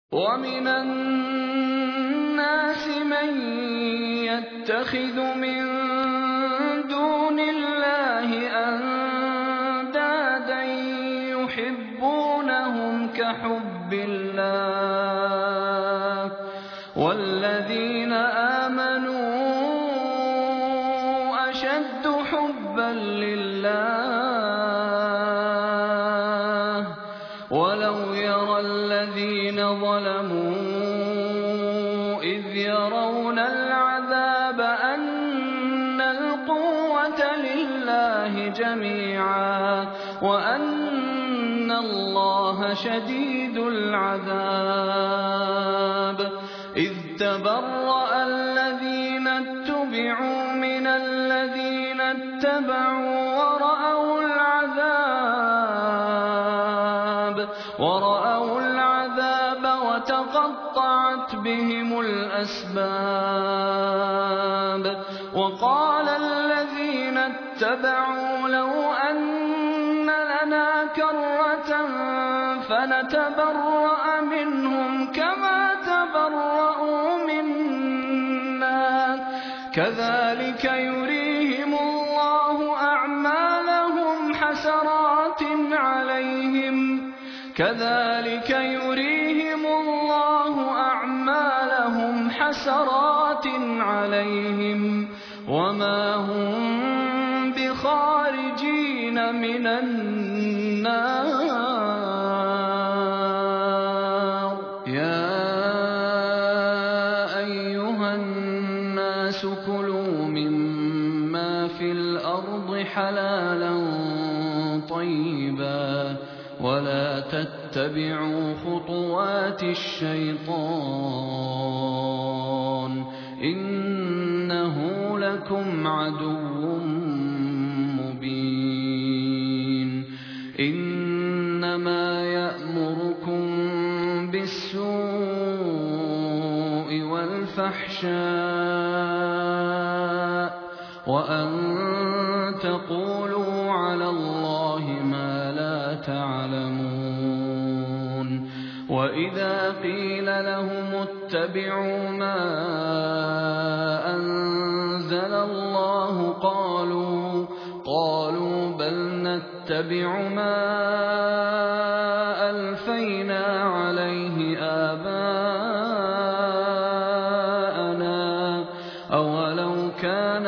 وَمِنَ النَّاسِ مَن يَتَّخِذُ مِن دُونِ اللَّهِ أَندَادًا يُحِبُّونَهُمْ كَحُبِّ اللَّهِ ۖ وَالَّذِينَ آمَنُوا أَشَدُّ حُبًّا لِّلَّهِ ۗ وَلَوْ يَرَى الَّذِينَ ظَلَمُوا إِذْ يَرَوْنَ الْعَذَابَ أَنَّ الْقُوَّةَ لِلَّهِ جَمِيعًا وَأَنَّ اللَّهَ شَدِيدُ الْعَذَابِ إِذْ تَبَرَّأَ الَّذِينَ اتُّبِعُوا مِنَ الَّذِينَ اتَّبَعُوا وَرَأَوُا الْعَذَابَ وَتَقَطَّعَتْ بِهِمُ الْأَسْبَابُ وَقَالَ الَّذِينَ اتَّبَعُوا لَوْ أَنَّ لَنَا كَرَّةً فَنَتَبَرَّأَ مِنْهُمْ كَمَا تَبَرَّءُوا مِنَّا ۗ كَذَٰلِكَ يُرِيهِمُ اللَّهُ أَعْمَالَهُمْ حَسَرَاتٍ عَلَيْهِمْ وَمَا هُم بِخَارِجِينَ مِنَ النَّارِ يَا أَيُّهَا النَّاسُ كُلُوا مِمَّا فِي الْأَرْضِ حَلَالًا طَيِّبًا وَلَا تَتَّبِعُوا خُطُوَاتِ الشَّيْطَانِ ۚ إِنَّهُ لَكُمْ عَدُوٌّ مُّبِينٌ إِنَّمَا يَأْمُرُكُم بِالسُّوءِ وَالْفَحْشَاءِ وَأَن تَقُولُوا عَلَى اللَّهِ مَا لَا تَعْلَمُونَ وَإِذَا قِيلَ لَهُمُ اتَّبِعُوا مَا أَنزَلَ اللَّهُ قَالُوا بَلْ نَتَّبِعُ مَا أَلْفَيْنَا عَلَيْهِ آبَاءَنَا ۚ أَوَلَوْ كَانَ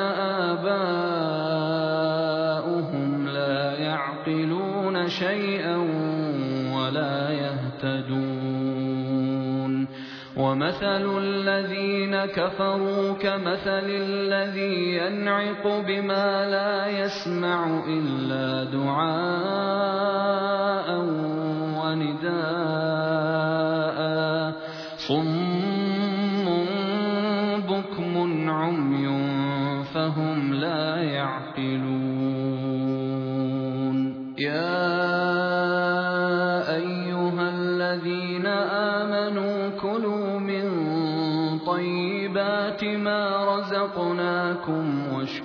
آبَاؤُهُمْ لَا يَعْقِلُونَ شَيْئًا وَلَا يَهْتَدُونَ وَمَثَلُ الَّذِينَ كَفَرُوا كَمَثَلِ الَّذِي يَنْعِقُ بِمَا لَا يَسْمَعُ إِلَّا دُعَاءً وَنِدَاءً صُمٌّ بُكْمٌ عُمْيٌ فَهُمْ لَا يَعْقِلُونَ يَا أَيُّهَا الَّذِينَ آمَنُوا كُلُوا مِن طَيِّبَاتِ مَا رَزَقْنَاكُمْ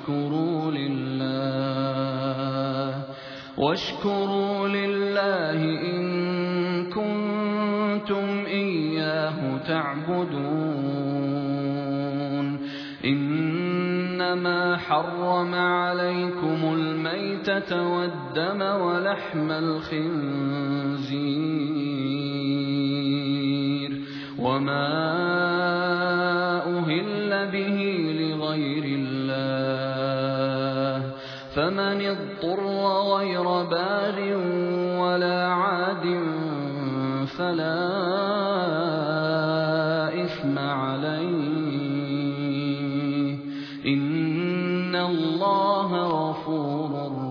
وَاشْكُرُوا لِلَّهِ إِن كُنتُمْ إِيَّاهُ تَعْبُدُونَ إِنَّمَا حَرَّمَ عَلَيْكُمُ الْمَيْتَةَ وَالدَّمَ وَلَحْمَ الْخِنزِيرِ وَمَا أُهِلَّ بِهِ لِغَيْرِ اللَّهِ ۖ فَمَنِ اضْطُرَّ غَيْرَ بَاغٍ وَلَا عَادٍ فَلَا إِثْمَ عَلَيْهِ ۚ إِنَّ اللَّهَ غَفُورٌ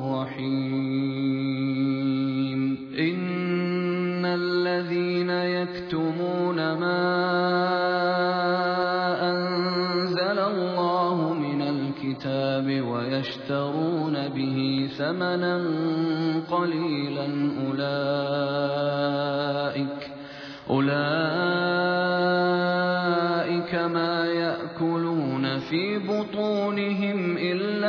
رَّحِيمٌ إِنَّ الَّذِينَ يَكْتُمُونَ مَا أَنزَلَ اللَّهُ مِنَ الْكِتَابِ وَيَشْتَرُونَ بِهِ ثَمَنًا قَلِيلًا أُولَٰئِكَ مَا يَأْكُلُونَ فِي بُطُونِهِمْ إِلَّا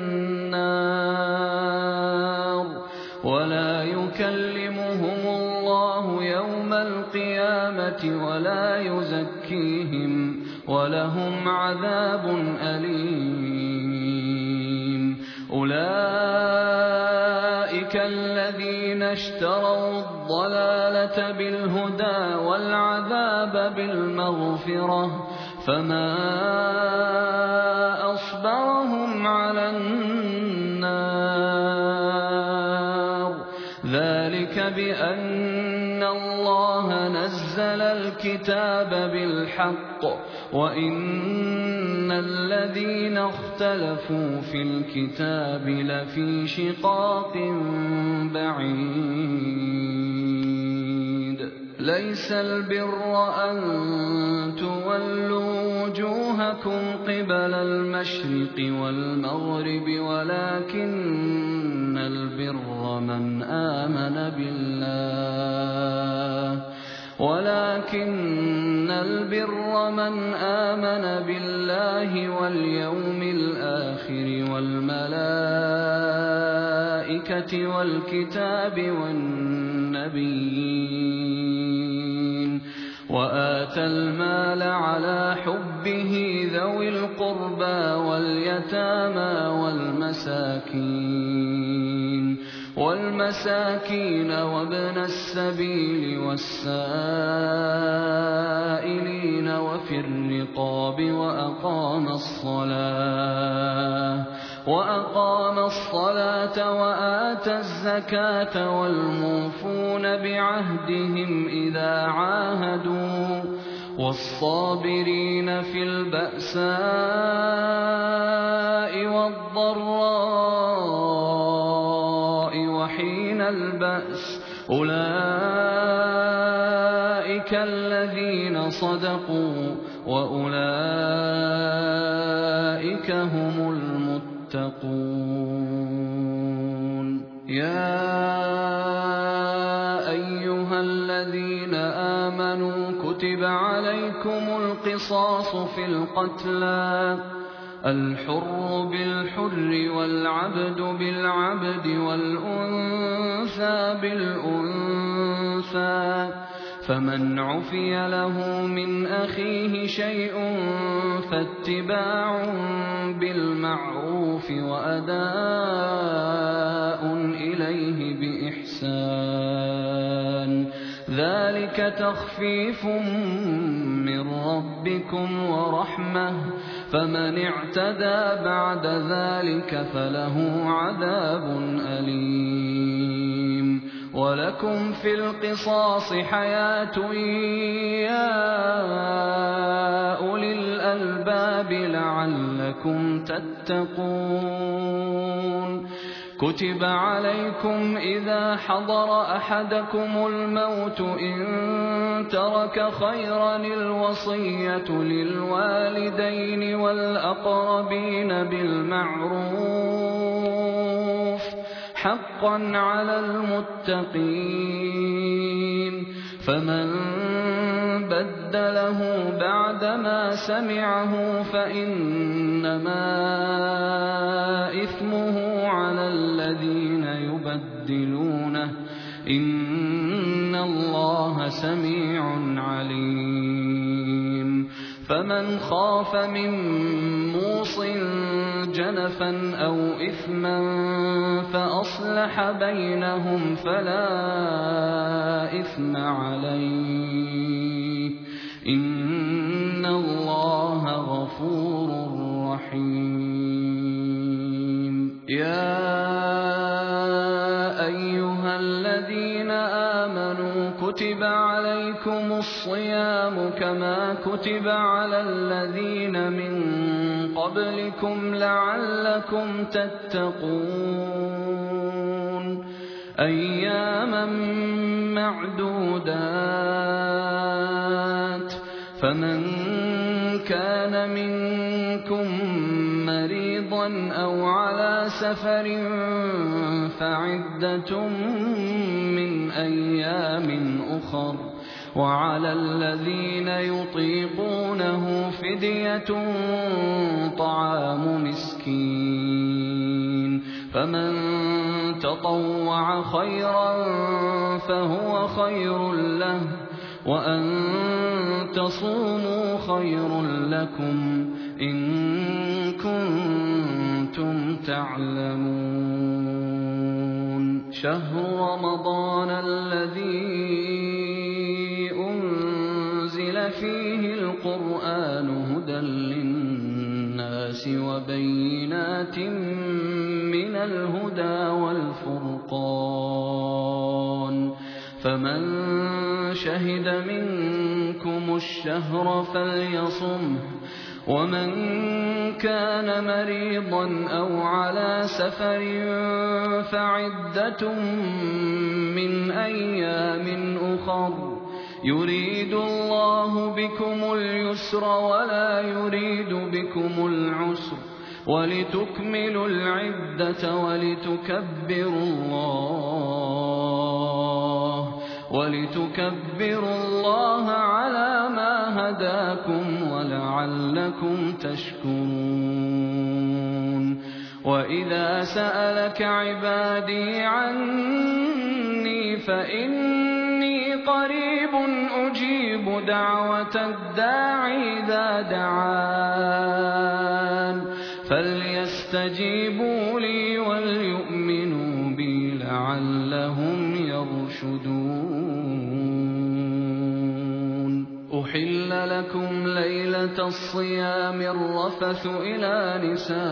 النَّارَ وَلَا يُكَلِّمُهُمُ اللَّهُ يَوْمَ الْقِيَامَةِ الآيات ولا يزكيهم ولهم عذاب أليم. أولئك الذين اشتروا الضلالة بالهدى والعذاب بالمغفرة فما أصبرهم على النار. ذلك بأن الله نزل الكتاب بالحق وإن الذين اختلفوا في الكتاب لفي شقاق بعيد. ليس البر أن تولوا وجوهكم قبل المشرق والمغرب ولكن البر من آمن بالله واليوم الآخر والملائكة والكتاب والنبيين وآتى المال على حبه ذوي القربى واليتامى والمساكين وابن السبيل والسائلين وفي الرقاب وأقام الصلاة وآتى الزكاة والموفون بعهدهم إذا عاهدوا والصابرين في البأساء والضراء وحين البأس أولئك الذين صدقوا وأولئك هم المتقون. يا أيها الذين آمنوا كتب عليكم القصاص في القتلى الحر بالحر والعبد بالعبد والأنثى بالأنثى فمن عفي له من أخيه شيء فاتباع بالمعروف وأداء إليه بإحسان ذلك تخفيف من ربكم ورحمة فمن اعتدى بعد ذلك فله عذاب أليم. ولكم في القصاص حياة يا أولي الألباب لعلكم تتقون. كتب عليكم إذا حضر أحدكم الموت إن ترك خيرا الوصية للوالدين والأقربين بالمعروف حقا على المتقين. فمن بدله بعدما سمعه فإنما إثمه على الذين يبدلونه إن الله سميع عليم. فمن خاف من موص جنفا أو إثما فأصلح بينهم فلا إثم عليه إن الله غفور رحيم. يا أيها الذين آمنوا كتب عليكم الصيام كما كتب على الذين من قبلكم لعلكم تتقون. أياما معدودات فمن كان منكم مريضا أو على سفر فعدة من أيام أخر وعلى الذين يطيقونه فدية طعام مسكين فمن تطوع خيرا فهو خير له وأن تصوموا خير لكم إن كنتم تعلمون. شهر رمضان الذي أنزل فيه القرآن هدى للناس وبينات من الهدى والفرقان، فمن شهد منكم الشهر فليصمه، ومن كان مريضا أو على سفر فعدة من أيام أخر، يريد الله بكم اليسر ولا يريد بكم العسر، ولتكملوا العدة ولتكبروا الله على ما هداكم ولعلكم تشكرون. وإذا سألك عبادي عني فإني قريب أجيب دعوة الداعي إذا دعان، فليستجيبوا لي وليؤمنوا بي لعلهم يرشدون. أحل لكم ليلة الصيام الرفث إلى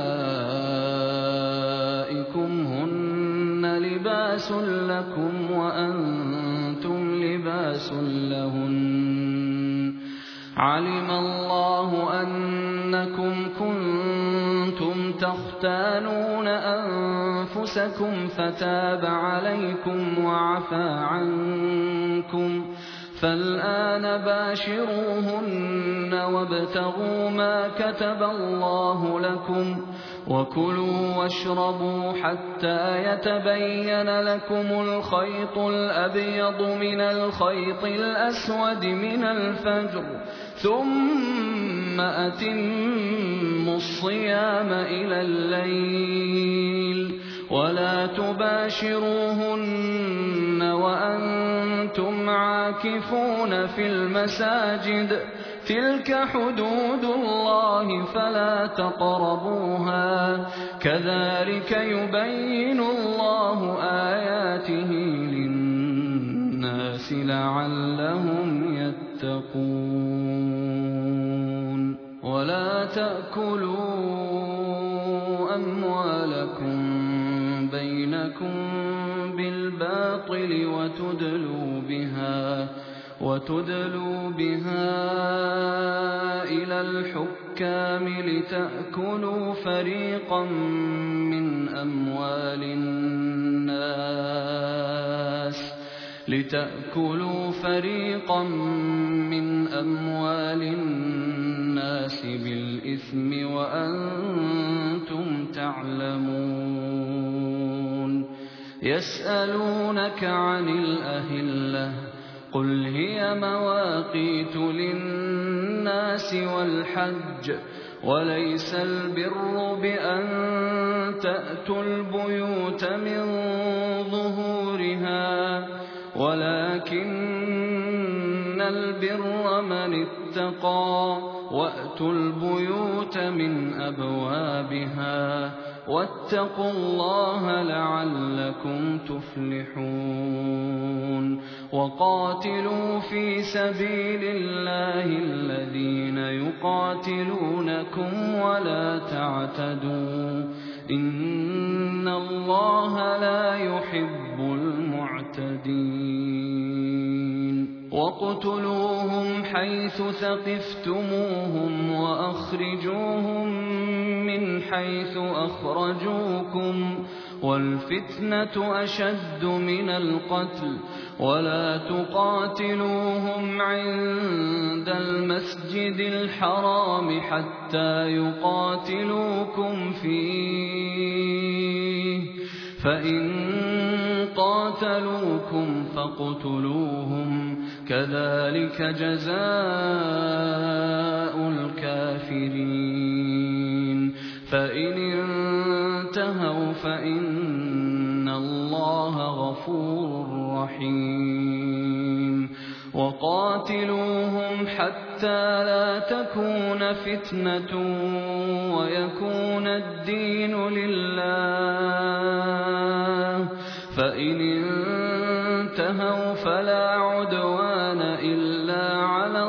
نسائكم هن لباس لكم وأنتم لباس لهن، علم الله أنكم كنتم تختانون أنفسكم فتاب عليكم وعفى عنكم، فالآن باشروهن وابتغوا ما كتب الله لكم، وكلوا واشربوا حتى يتبين لكم الخيط الأبيض من الخيط الأسود من الفجر، ثم أتموا الصيام إلى الليل، ولا تباشروهن وأنتم عاكفون في المساجد، تلك حدود الله فلا تقربوها، كذلك يبين الله آياته للناس لعلهم يتقون. ولا تأكلوا أموالكم بينكم بالباطل وتدلوا بها إلى الحكام لتأكلوا فريقا من أموال الناس بالإثم وأنتم تعلمون. يسألونك عن الأهلة قل هي مواقيت للناس والحج، وليس البر بأن تأتوا البيوت من ظهورها، ولكن البر من اتقى، وأتوا البيوت من أبوابها، واتقوا الله لعلكم تفلحون. وقاتلوا في سبيل الله الذين يقاتلونكم ولا تعتدوا، إن الله لا يحب المعتدين. واقتلوهم حيث ثقفتموهم وأخرجوهم من حيث أخرجوكم، والفتنة أشد من القتل، ولا تقاتلوهم عند المسجد الحرام حتى يقاتلوكم فيه، فإن قاتلوكم فاقتلوهم، كذلك جزاء الكافرين. فإن انتهوا فإن الله غفور رحيم. وقاتلوهم حتى لا تكون فتنة ويكون الدين لله، فإن انتهوا فلا عدوان إلا على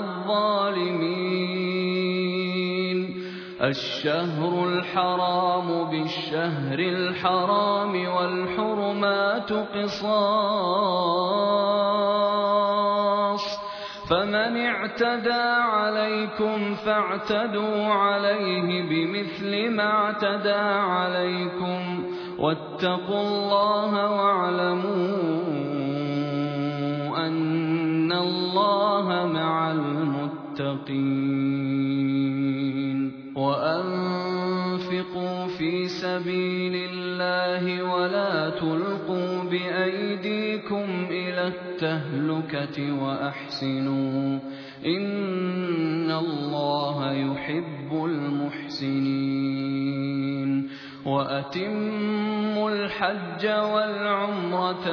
الظالمين. الشهر الحرام بالشهر الحرام والحرمات قصاص، فمن اعتدى عليكم فاعتدوا عليه بمثل ما اعتدى عليكم، واتقوا الله واعلموا أن الله مع المتقين. وأنفقوا في سبيل الله ولا تلقوا بأيديكم إلى التهلكة وأحسنوا إن الله يحب المحسنين. وأتموا الحج والعمرة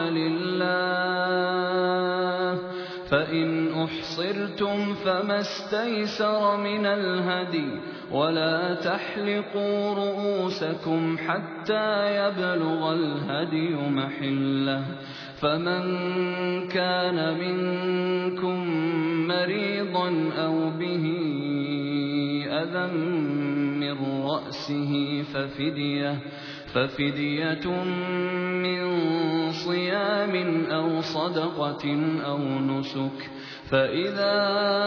لله، فإن أحصرتم فما استيسر من الهدي، ولا تحلقوا رؤوسكم حتى يبلغ الهدي محله، فمن كان منكم مريضا أو به أذى من رأسه ففدية من صيام أو صدقة أو نسك، فإذا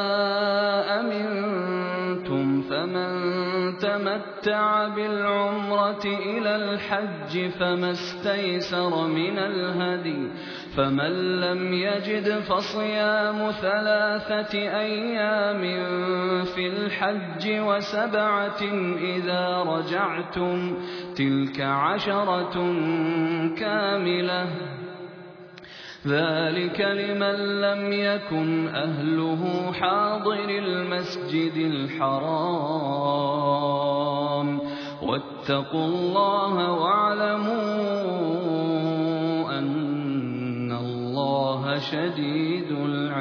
أمنتم فمن تمتع بالعمرة إلى الحج فما استيسر من الهدي، فمن لم يجد فصيام 3 أيام في الحج و7 إذا رجعتم، تلك 10 كاملة، ذلك لمن لم يكن أهله حاضر المسجد الحرام. واتقوا الله واعلموا أن الله شديد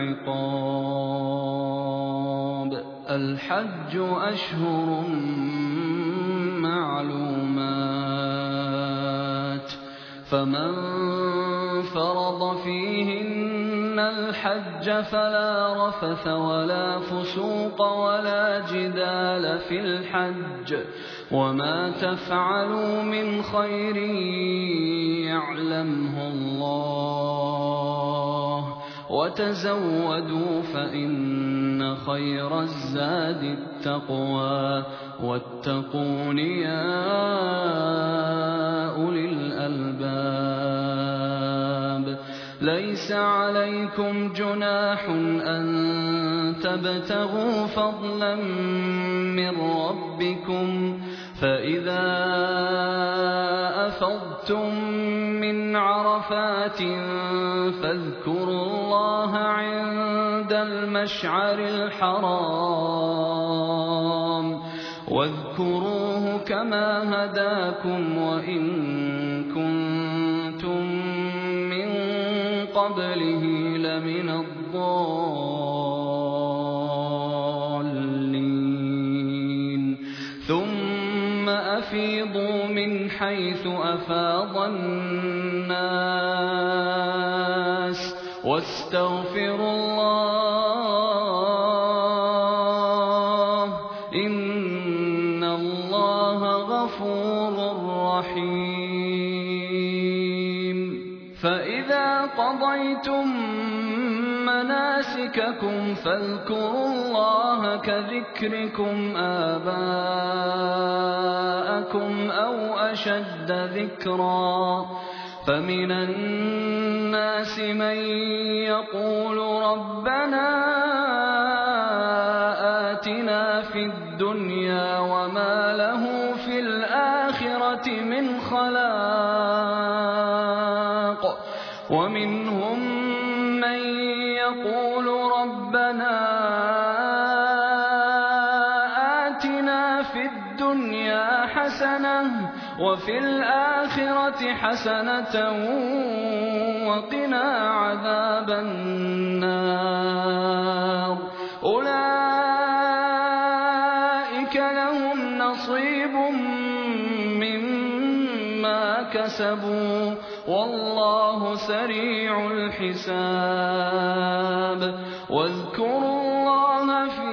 العقاب. الحج أشهر معلومات، فمن فرض فيهن الحج فلا رفث ولا فسوق ولا جدال في الحج، وما تفعلوا من خير يعلمه الله، وتزودوا فإن خير الزاد التقوى، واتقون يا أولي الألباب. ليس عليكم جناح أن تبتغوا فضلا من ربكم، فإذا أفضتم من عرفات فاذكروا الله عند المشعر الحرام، واذكروه كما هداكم وإن كنتم من قبله لمن الضالين. ثم أفيضوا من حيث أفاض الناس واستغفروا الله إن الله غفور رحيم. فإذا قضيتم مناسككم فاذكروا الله كذكركم آباءكم أو أشد ذكرا، فمن الناس من يقول ربنا آتنا في الدنيا وما له في الآخرة من خلاق، ومنهم من يقول ربنا آتنا في الدنيا حسنة وفي الآخرة حسنة وقنا عذاب النار أولئك لهم نصيب مما كسبوا والله سريع الحساب واذكروا الله في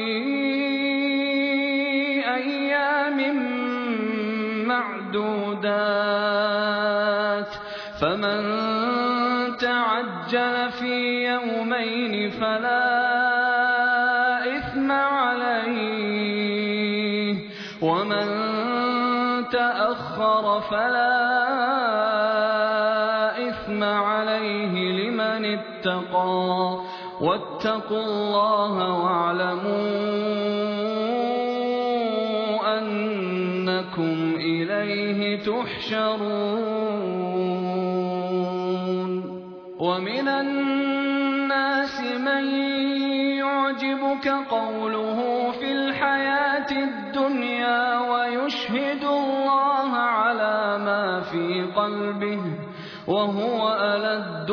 أيام معدودات فمن تعجل في يومين فلا إثم عليه ومن تأخر فلا إثم عليه لمن اتقى واتقوا الله واعلموا أنكم إليه تحشرون ومن الناس من يعجبك قوله في الحياة الدنيا ويشهد الله على ما في قلبه وهو ألد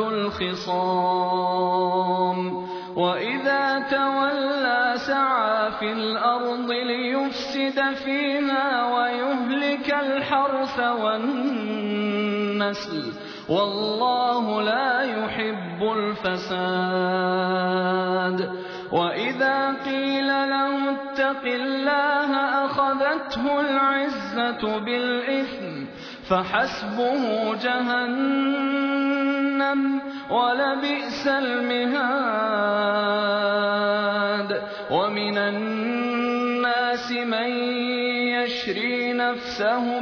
الخصام وإذا تولى سعى في الأرض ليفسد فيها ويهلك الحرث والنسل والله لا يحب الفساد وإذا قيل له اتق الله أخذته العزة بالإثم فحسبه جهنم ولبئس المهاد ومن الناس من يشري نفسه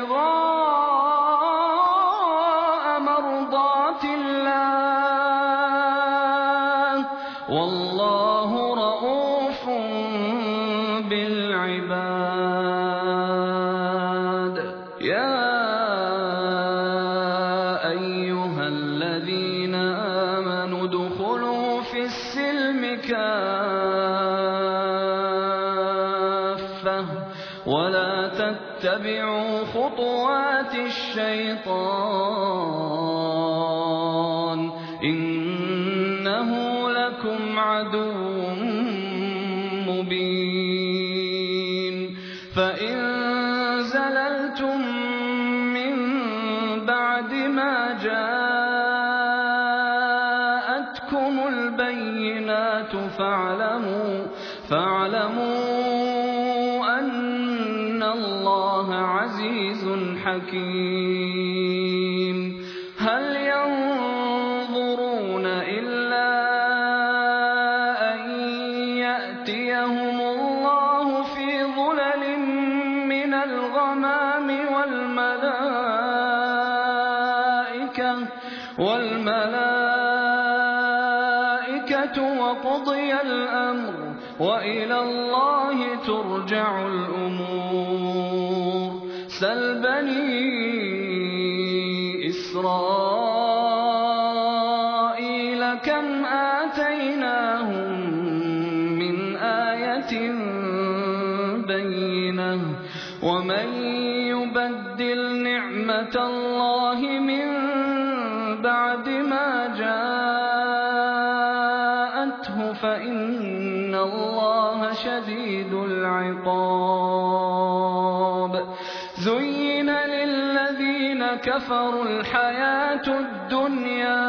ابتغاء مرضات الله والله رءوف بالعباد يا أيها الذين آمنوا ادخلوا في السلم كافة ولا تتبعوا خطوات الشيطان إنه لكم عدو مبين فإن زللتم من بعد ما جاءتكم البينات فاعلموا أن الله عزيز حكيم هل ينظرون إلا أن يأتيهم الله في ظلل من الغمام والملائكة وقضي الأمر وإلى الله ترجع الأمور سل بني إسرائيل كم آتيناهم من آية بينة ومن يبدل نعمة الله من بعد ما جاءته فإن الله شديد العقاب زين للذين كفروا الحياة الدنيا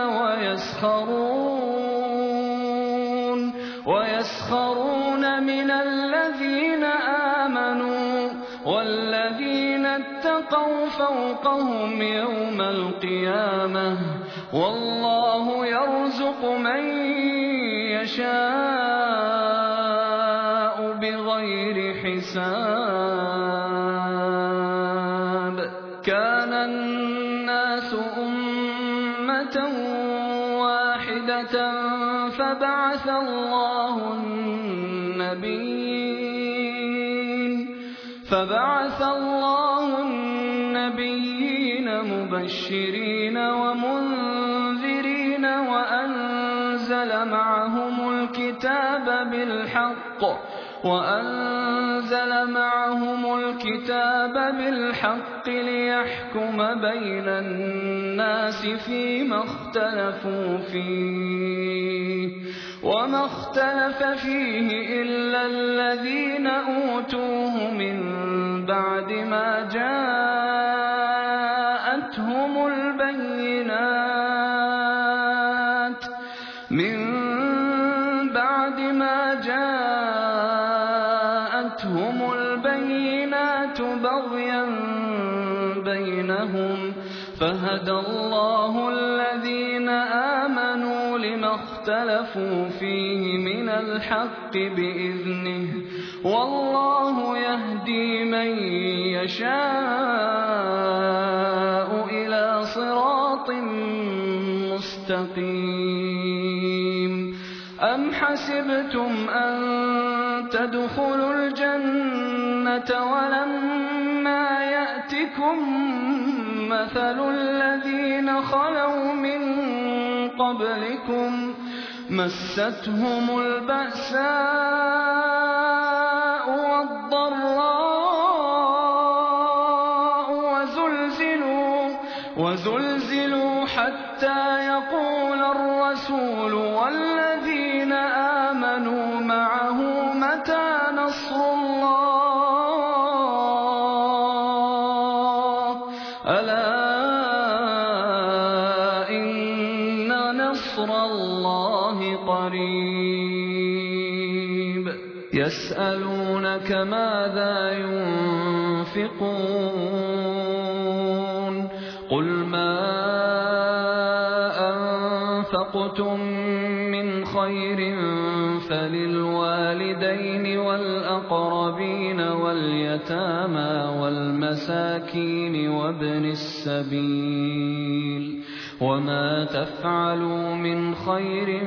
ويسخرون من الذين آمنوا والذين اتقوا فوقهم يوم القيامة والله يرزق من يشاء بغير حساب كان الناس أمة واحدة فبعث الله النبيين مبشرين ومنذرين وأنزل معهم الكتاب بالحق وأنزل معهم الكتاب بالحق ليحكم بين الناس فيما اختلفوا فيه وما اختلف فيه إلا الذين أوتوه من بعد ما جاءتهم البينات بغيا بينهم فهدى الله الذين آمنوا لما اختلفوا فيه من الحق بإذنه والله يهدي من يشاء إلى صراط مستقيم. أم حسبتم أن تدخلوا الجنة ولما يأتكم مثل الذين خلوا من قبلكم مستهم البأساء والضراء وزلزلوا حتى يقول الرسول والذين آمنوا معه متى نصر الله ألا إن نصر الله قريب. يسألونك ماذا ينفقون قل ما أنفقتم من خير فللوالدين والأقربين واليتامى والمساكين وابن السبيل وما تفعلوا من خير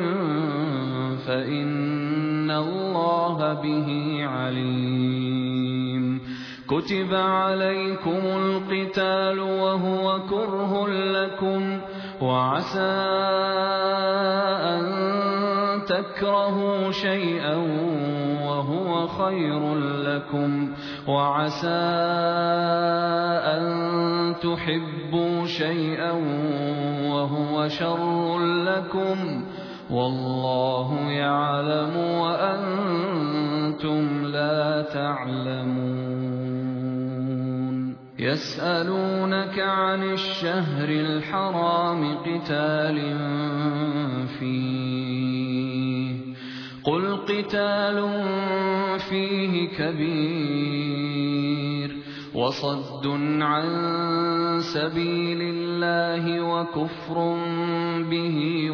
فإن الله به عليم. كتب عليكم القتال وهو كره لكم وعسى أن تكرهوا شيئا وهو خير لكم وعسى أن تحبوا شيئا وهو شر لكم والله يعلم وأنتم لا تعلمون. يسألونك عن الشهر الحرام قتال فيه قل قتال فيه كبير وصد عن سبيل الله وكفر به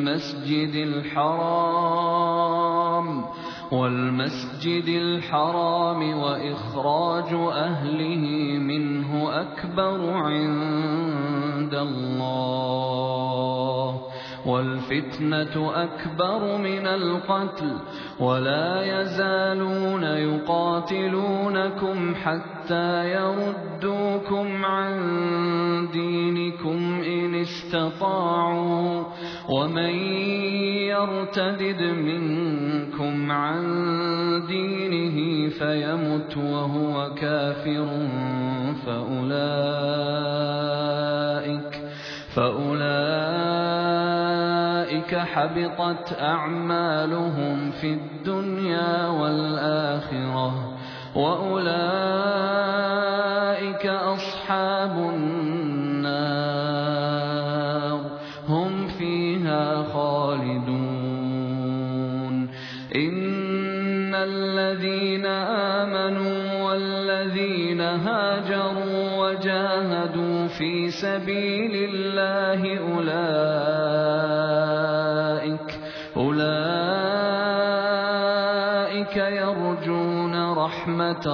والمسجد الحرام وإخراج أهله منه أكبر عند الله والفتنة أكبر من القتل ولا يزالون يقاتلونكم حتى يردوكم عن دينكم إن استطاعوا ومن يرتدد منكم عن دينه فيمت وهو كافر فأولئك حبطت أعمالهم في الدنيا والآخرة وأولئك أصحاب النار هم فيها خالدون. إن الذين آمنوا والذين هاجروا وجاهدوا في سبيل الله أولئك يرجون رحمة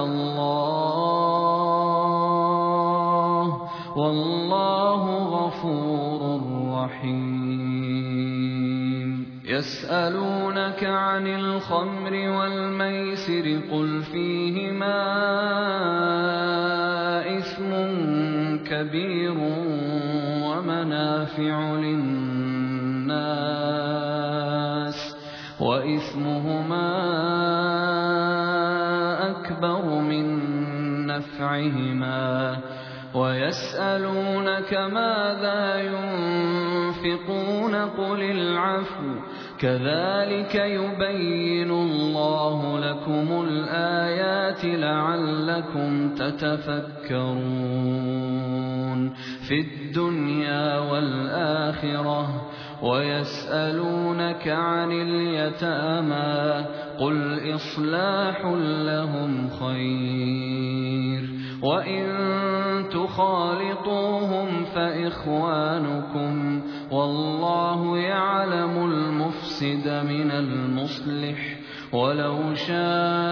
الله والله غفور رحيم. يسألونك عن الخمر والميسر قل فيهما إثم كبير ومنافع للناس وإثمهما أكبر من نفعهما ويسألونك ماذا ينفقون قل العفو كذلك يبين الله لكم الآيات لعلكم تتفكرون في الدنيا والآخرة ويسألونك عن اليتامى قل إصلاح لهم خير وإن تخالطوهم فإخوانكم والله يعلم المفسد من المصلح ولو شاء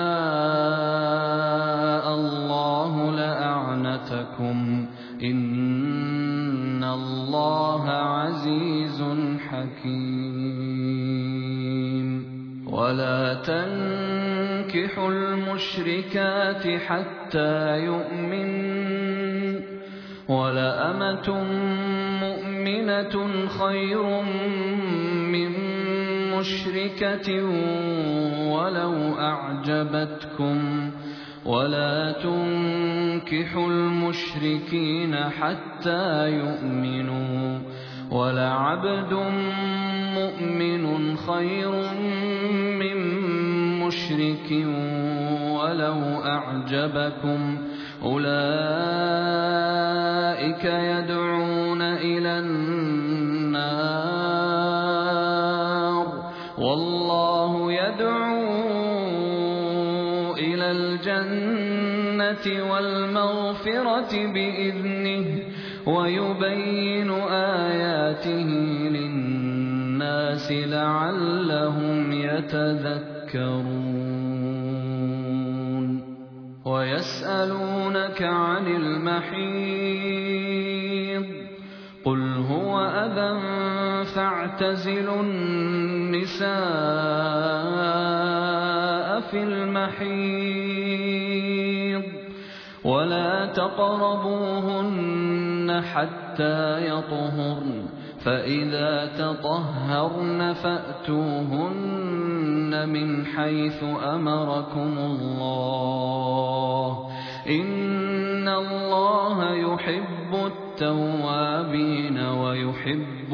الله لأعنتكم إن الله عزيز حكيم ولا تنكحوا المشركات حتى يؤمنوا ولأمة مؤمنة خير من مشركة ولو أعجبتكم ولا تنكحوا المشركين حتى يؤمنوا ولعبد مؤمن خير من مشرك ولو أعجبكم أولئك يدعون إلى النار والله يدعو إلى الجنة والمغفرة بإذنه ويبين آياته للناس لعلهم يتذكرون ويسألونك عن المحيض قل هو أذى فاعتزلوا النساء في المحيض ولا تقربوهن حتى يطهرن فإذا تطهرن فأتوهن من حيث أمركم الله إن الله يحب التوابين ويحب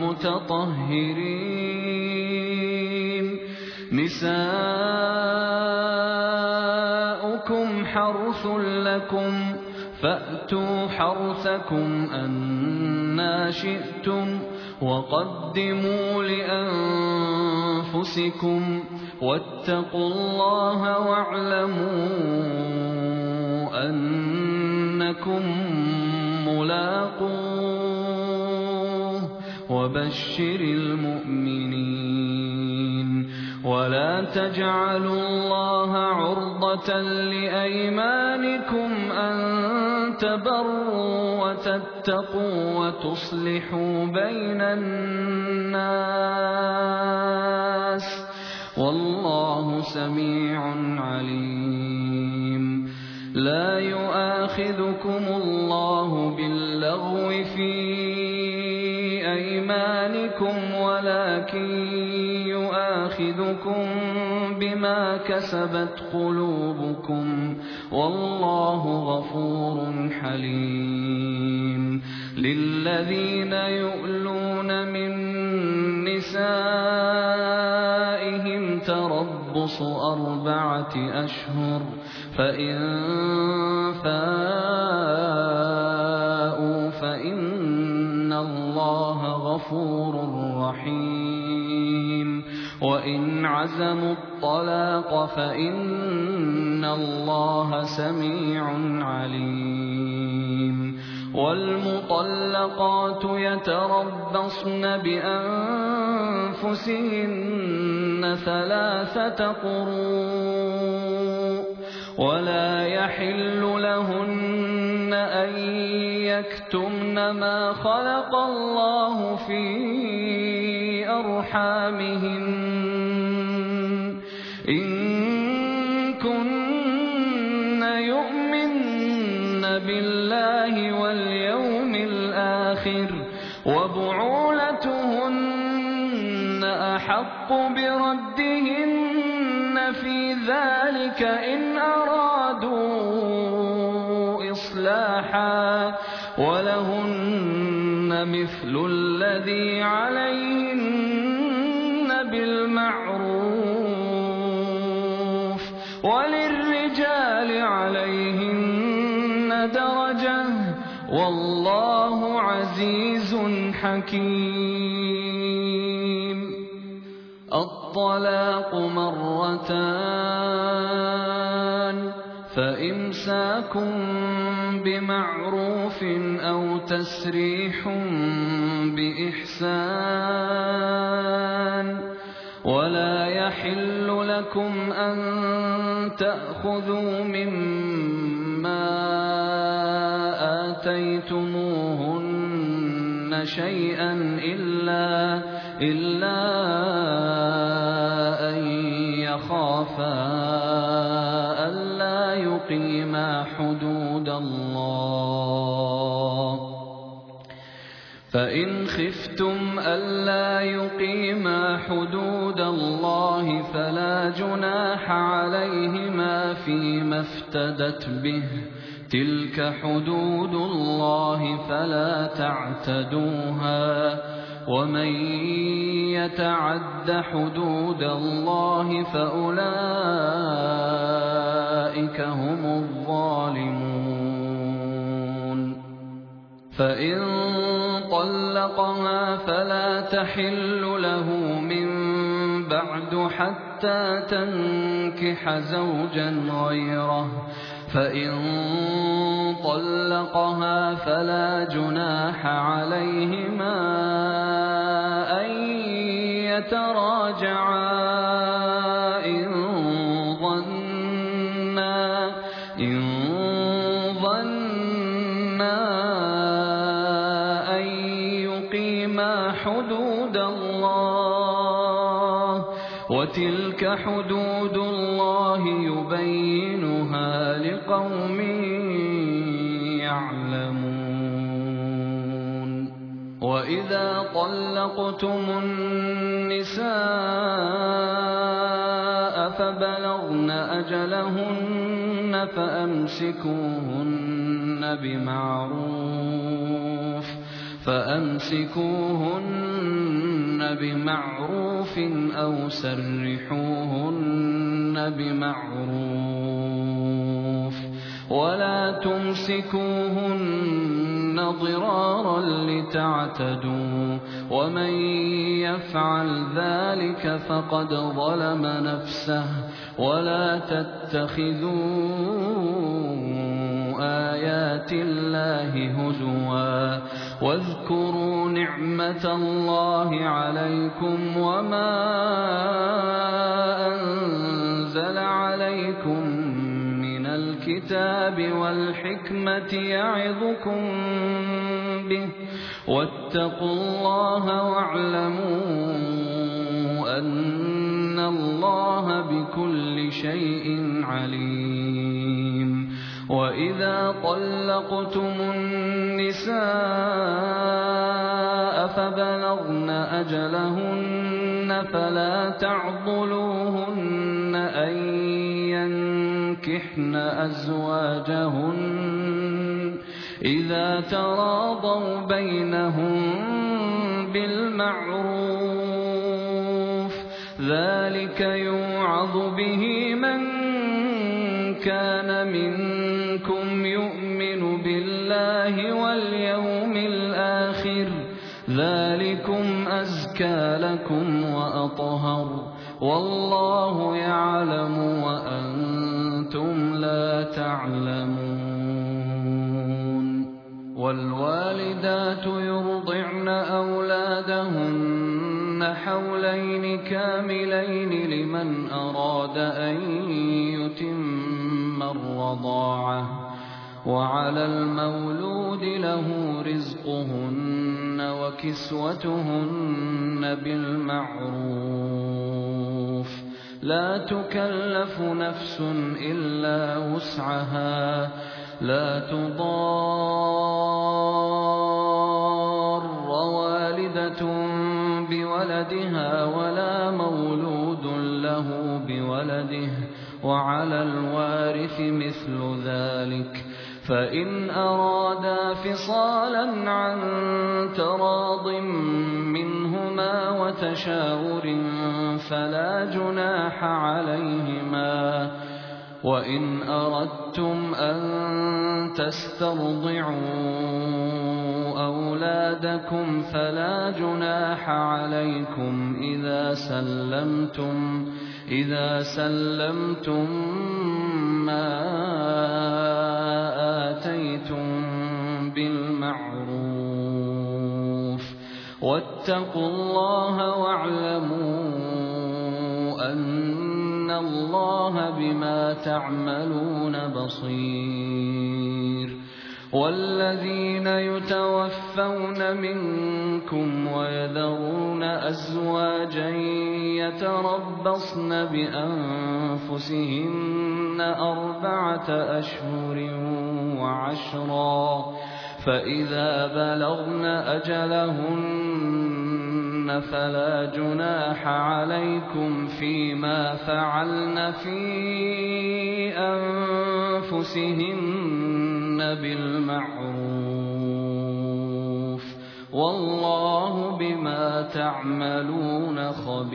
المتطهرين نساؤكم حرث لكم فأتوا حرثكم أنى شئتم وقدموا لأنفسكم واتقوا الله واعلموا أنكم ملاقوه وبشر المؤمنين ولا تجعلوا الله عرضة لأيمانكم أن تبروا وتتقوا وتصلحوا بين الناس والله سميع عليم لا يؤاخذكم الله باللغو في أيمانكم ولكن يؤاخذكم بما كسبت قلوبكم والله غفور حليم للذين يؤلون من نسائهم تربص 4 أشهر فإن فاءوا فإن الله غفور رحيم وإن عزموا الطلاق فإن الله سميع عليم والمطلقات يتربصن بأنفسهن 3 قروء ولا يحل لهن أن يكتمن ما خلق الله في أرحامهن إن كن يؤمن بالله واليوم الآخر وبعولتهن أحق بردهن في ذلك إن أرادوا إصلاحا ولهن مثل الذي عليهن بالمعروف وللرجال عليهن درجة والله عزيز حكيم. الطلاق مرتان فإمساك بمعروف أو تسريح بإحسان ولا يحل لكم أن تأخذوا مما آتيتموهن شيئا إلا أن يخافا ألا يقيما حدود الله فإن خفتم ألا يقيما حدود الله فلا جناح عليهما فيما افتدت به تلك حدود الله فلا تعتدوها ومن يتعد حدود الله فأولئك هم الظالمون. فإن طلقها فلا تحل له من بعد حتى تنكح زوجا غيره فإن طلقها فلا جناح عليهما أن يتراجعا إن ظنا أن يقيما حدود الله وتلك حدود الله يبينها لقوم يعلمون. وإذا طلقتم النساء فبلغن أجلهن فأمسكوهن بمعروف أو سرحوهن بمعروف ولا تمسكوهن ضرارا لتعتدوا ومن يفعل ذلك فقد ظلم نفسه ولا تتخذوا آيات الله هزوا واذكروا نعمة الله عليكم وما أنزل عليكم من الكتاب والحكمة يعظكم به واتقوا الله واعلموا أن الله بكل شيء عليم. وإذا طلقتم النساء فبلغن أجلهن فلا تعضلوهن أن ينكحن أزواجهن إذا تراضوا بينهم بالمعروف ذلك يوعظ به من كان منكم يؤمن بالله واليوم الآخر ذلكم أزكى لكم وأطهر والله يعلم وأنتم لا تعلمون. والوالدات يرضعن أولادهن حولين كاملين لمن أراد أن يتم الرضاعة وعلى المولود له رزقهن وكسوتهن بالمعروف لا تكلف نفس إلا وسعها لا تضار والدة بولدها بولدها ولا مولود له بولده، وعلى الوارث مثل ذلك، فإن أرادا فصالا عن تراض منهما وتشاور فلا جناح عليهما. وإن أردتم أن تسترضعوا أولادكم فلا جناح عليكم إذا سلمتم ما آتيتم بالمعروف، واتقوا الله واعلموا أن الله بما تعملون بصير. والذين يتوفون منكم ويذرون أزواجا يتربصن بأنفسهن 4 أشهر و10، فإذا بلغن أجلهن فلا جناح عليكم فيما فعلن في أنفسهن بالمعروف، والله بما تعملون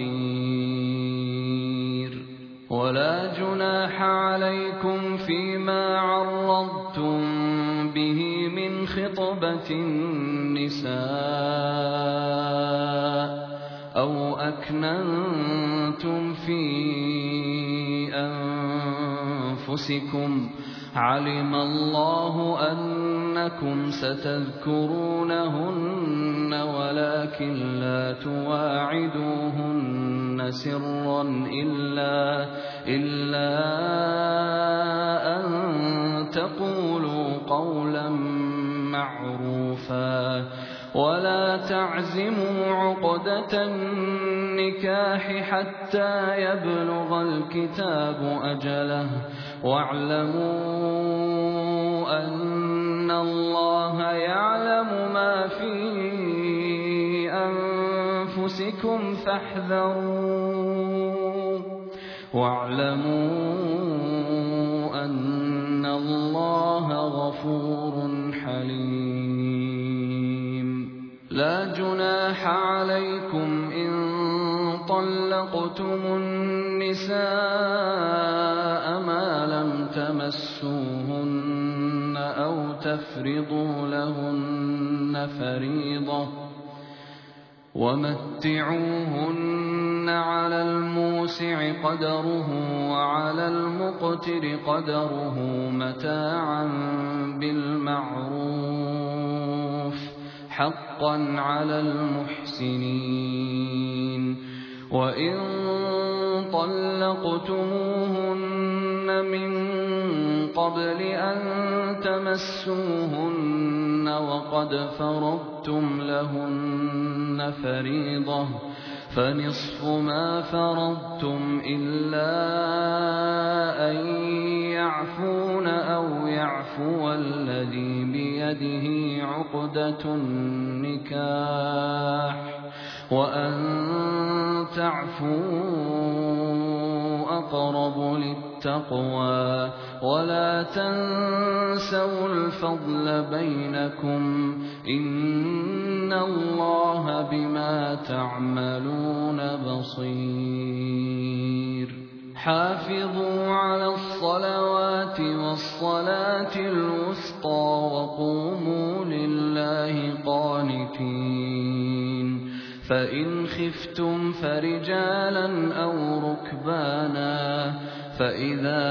خبير. ولا جناح عليكم فيما عرضتم به من خطبة النساء أو أكننتم في أنفسكم، علم الله أنكم ستذكرونهن ولكن لا تواعدوهن سرا إلا أن تقولوا قولا معروفا، ولا تعزموا عقدة النكاح حتى يبلغ الكتاب أجله، واعلموا أن الله يعلم ما في أنفسكم فاحذروا، واعلموا أن الله غفور حليم. لا جناح عليكم إن طلقتم النساء ما لم تمسوهن أو تفرضوا لهن فريضة، ومتعوهن على الموسع قدره وعلى المقتر قدره متاعا بالمعروف، حقا على المحسنين. وإن طلقتموهن من قبل أن تمسوهن وقد فرضتم لهن فريضة فنصف ما فرضتم إلا أن يعفون أو يعفو الذي بيده عقدة النكاح، وأن تعفوا أقرب للتقوى، ولا تنسوا الفضل بينكم، إن الله بما تعملون بصير. حافظوا على الصلوات والصلاة الوسطى وقوموا لله قانتين، فإن خفتم فرجالا أو ركبانا، فإذا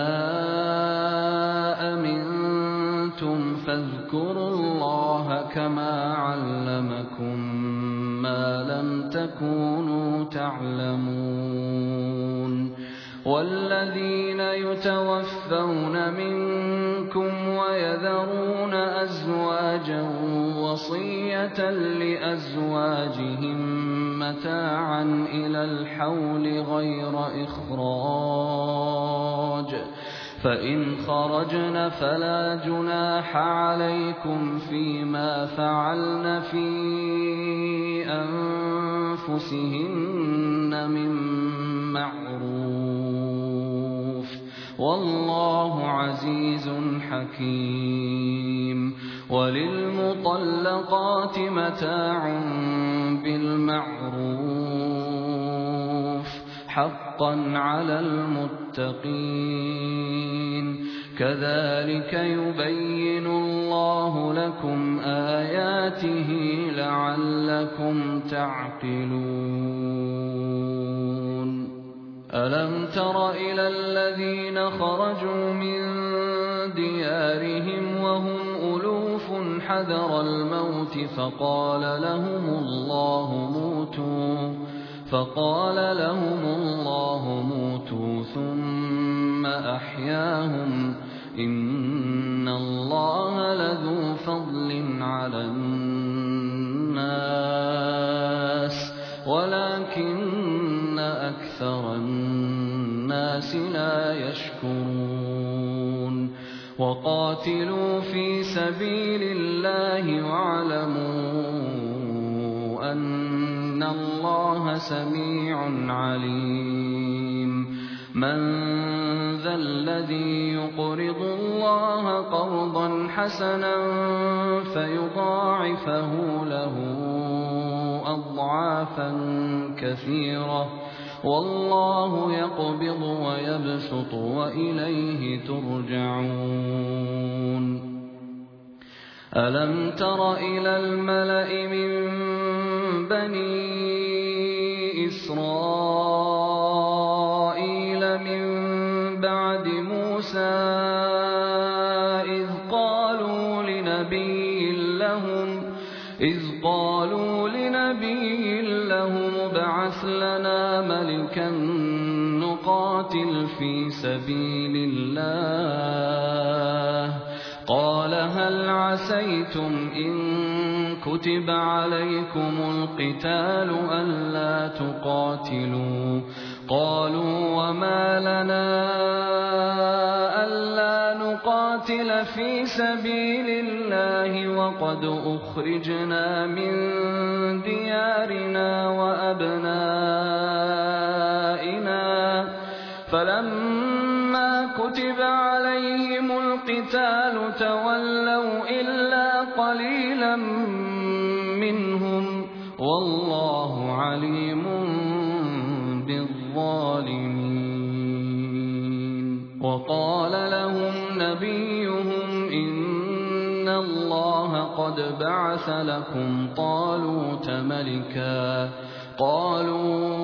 أمنتم فاذكروا الله كما علمكم ما لم تكونوا تعلمون. والذين يتوفون منكم ويذرون أزواجا وصية لأزواجهم متاعا إلى الحول غير إخراج، فإن خرجن فلا جناح عليكم فيما فعلن في أنفسهن من معروف والله عزيز حكيم. وللمطلقات متاع بالمعروف حقا على المتقين كذلك يبين الله لكم آياته لعلكم تعقلون. ألم تر إلى الذين خرجوا من ديارهم وهم ألوف حذر الموت فقال لهم الله موتوا ثم أحياهم إن الله لذو فضل على الناس ولكن أكثر الناس لا يشكرون. وقاتلوا في سبيل الله واعلموا أن الله سميع عليم. من ذا الذي يقرض الله قرضا حسنا فيضاعفه له أضعافا كثيرة والله يقبض ويبسط وإليه ترجعون. ألم تر إلى الملأ من بني إسرائيل من بعد موسى إذ قالوا لنبي لهم ابعث لنا ملكا نقاتل في سبيل الله قال هل عسيتم إن كتب عليكم القتال ألا تقاتلوا قالوا وما لنا ألا نقاتل في سبيل الله وقد أخرجنا من ديارنا وأبنائنا فلما كتب عليهم القتال تولوا إلا قليلا منهم والله عليم بالظالمين. وقال لهم نبيهم إن الله قد بعث لكم طالوت ملكا قالوا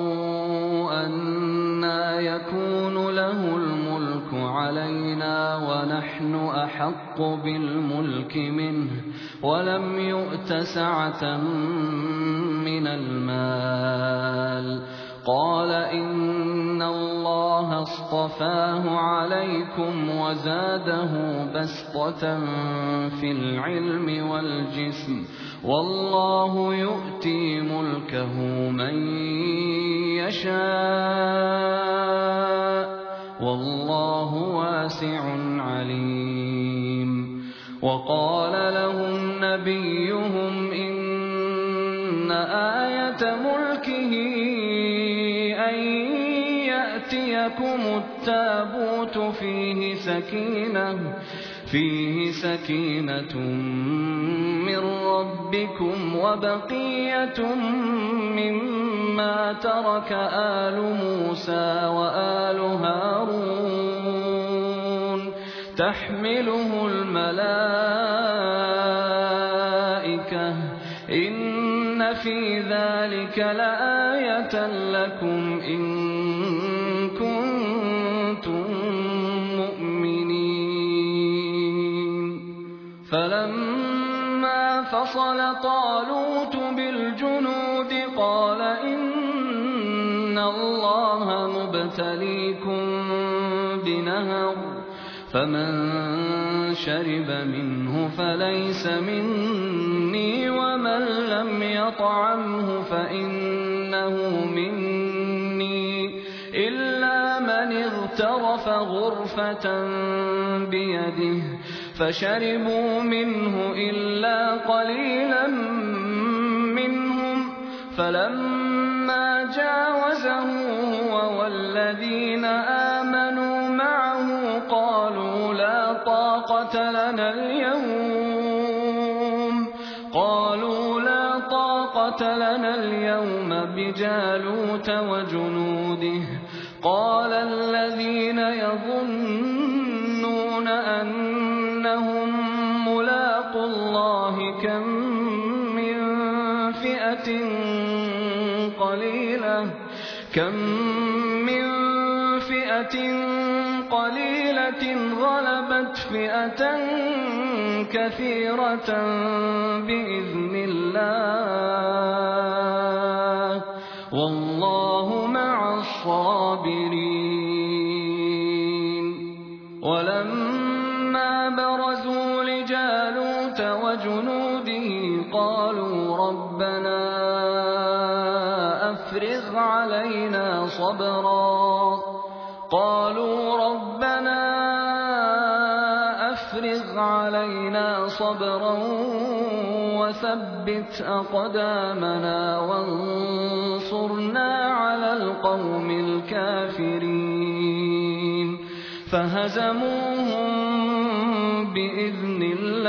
أنى يكون له الملك علينا ونحن أحق بالملك منه ولم يؤت سعة من المال قال إن الله اصطفاه عليكم وزاده بسطة في العلم والجسم والله يؤتي ملكه من يشاء والله واسع عليم. وقال لهم نبيهم إن آية ملكه أن يأتيكم التابوت فيه سكينة من ربكم وبقية مما ترك آل موسى وآل هارون تحمله الملائكة إن في ذلك لآية لكم إن كنتم مؤمنين. فلما فصل طالوت بالجنود قال إن الله مبتليكم بنهر فمن شرب منه فليس مني ومن لم يطعمه فإنه مني إلا من اغترف غرفة بيده فشربوا منه إلا قليلا منهم فلما جاوزه هو والذين آمنوا معه قالوا لا طاقة لنا اليوم بجالوت وجنوده. قال الذين يظنون أنهم ملاقو الله كم من فئة قليلة غلبت فئة كثيرة بإذن الله والله مع الصابرين. ولما برزوا لجالوت وجنوده قالوا ربنا أفرغ علينا صبرا وثبت أقدامنا وانصرنا على القوم الكافرين. فهزموهم بإذن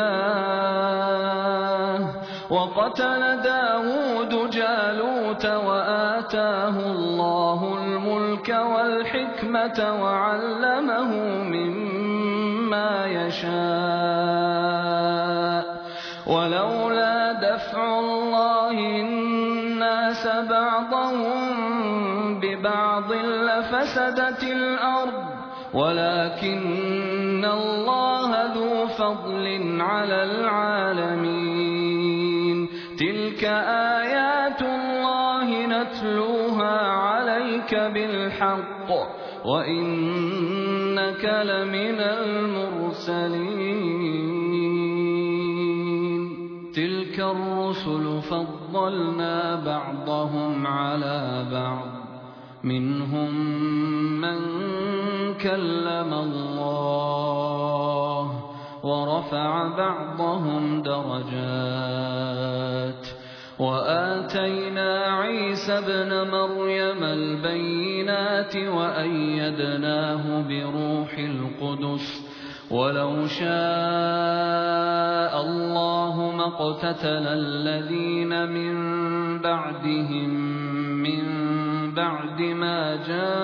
الله وقتل داود جالوت وآتاه الله الملك والحكمة وعلمه مما يشاء. ولولا دفع الله الناس بعضهم ببعض لفسدت الأرض ولكن الله ذو فضل على العالمين. تلك آيات الله نتلوها عليك بالحق وإنك لمن المرسلين. تلك الرسل فضلنا بعضهم على بعض منهم من كلم الله ورفع بعضهم درجات. وآتينا عيسى ابن مريم البينات وأيدناه بروح القدس. ولو شاء الله ما اقتتل الذين من بعدهم من بعد ما